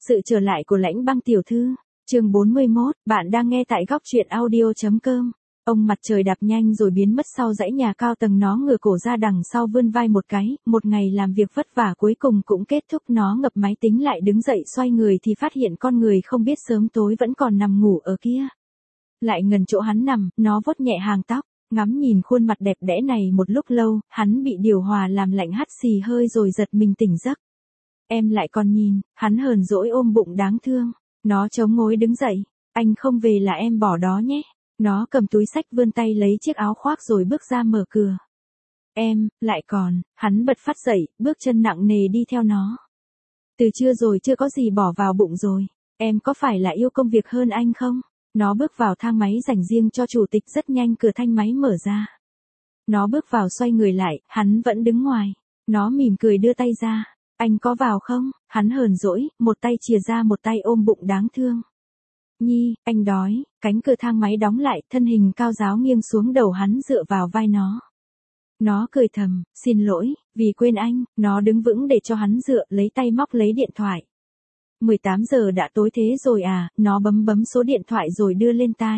Sự trở lại của Lãnh Băng tiểu thư, chương 41, bạn đang nghe tại góc truyện audio.com. Ông mặt trời đạp nhanh rồi biến mất sau dãy nhà cao tầng, nó ngửa cổ ra đằng sau vươn vai một cái, một ngày làm việc vất vả cuối cùng cũng kết thúc. Nó ngập máy tính lại đứng dậy xoay người thì phát hiện con người không biết sớm tối vẫn còn nằm ngủ ở kia. Lại gần chỗ hắn nằm, nó vuốt nhẹ hàng tóc, ngắm nhìn khuôn mặt đẹp đẽ này một lúc lâu, hắn bị điều hòa làm lạnh hắt xì hơi rồi giật mình tỉnh giấc. Em lại còn nhìn, hắn hờn dỗi ôm bụng đáng thương. Nó chống gối đứng dậy, anh không về là em bỏ đó nhé. Nó cầm túi xách vươn tay lấy chiếc áo khoác rồi bước ra mở cửa. Em, lại còn, hắn bật phát dậy, bước chân nặng nề đi theo nó. Từ trưa rồi chưa có gì bỏ vào bụng rồi, em có phải là yêu công việc hơn anh không? Nó bước vào thang máy dành riêng cho chủ tịch, rất nhanh cửa thang máy mở ra. Nó bước vào xoay người lại, hắn vẫn đứng ngoài. Nó mỉm cười đưa tay ra. Anh có vào không? Hắn hờn dỗi, một tay chìa ra một tay ôm bụng đáng thương. Nhi, anh đói. Cánh cửa thang máy đóng lại, thân hình cao ráo nghiêng xuống đầu hắn dựa vào vai nó. Nó cười thầm, xin lỗi, vì quên anh. Nó đứng vững để cho hắn dựa, lấy tay móc lấy điện thoại. 18 giờ đã tối thế rồi à? Nó bấm số điện thoại rồi đưa lên tai.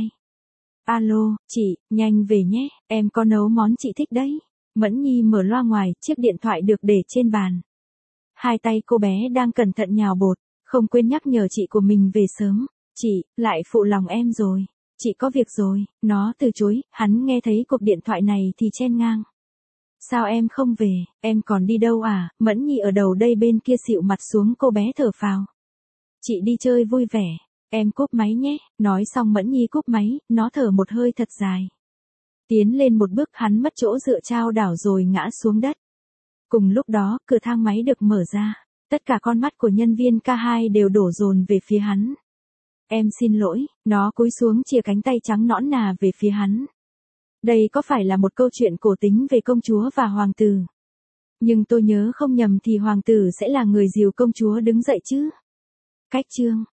Alo, chị, nhanh về nhé, em có nấu món chị thích đấy. Mẫn Nhi mở loa ngoài, chiếc điện thoại được để trên bàn. Hai tay cô bé đang cẩn thận nhào bột, không quên nhắc nhở chị của mình về sớm. Chị, lại phụ lòng em rồi. Chị có việc rồi. Nó từ chối, hắn nghe thấy cuộc điện thoại này thì chen ngang. Sao em không về, em còn đi đâu à? Mẫn Nhi ở đầu đây bên kia xịu mặt xuống, cô bé thở phào. Chị đi chơi vui vẻ, em cúp máy nhé. Nói xong Mẫn Nhi cúp máy, nó thở một hơi thật dài. Tiến lên một bước, hắn mất chỗ dựa chao đảo rồi ngã xuống đất. Cùng lúc đó, cửa thang máy được mở ra. Tất cả con mắt của nhân viên K2 đều đổ dồn về phía hắn. Em xin lỗi, nó cúi xuống chìa cánh tay trắng nõn nà về phía hắn. Đây có phải là một câu chuyện cổ tính về công chúa và hoàng tử? Nhưng tôi nhớ không nhầm thì hoàng tử sẽ là người dìu công chúa đứng dậy chứ? Cách chương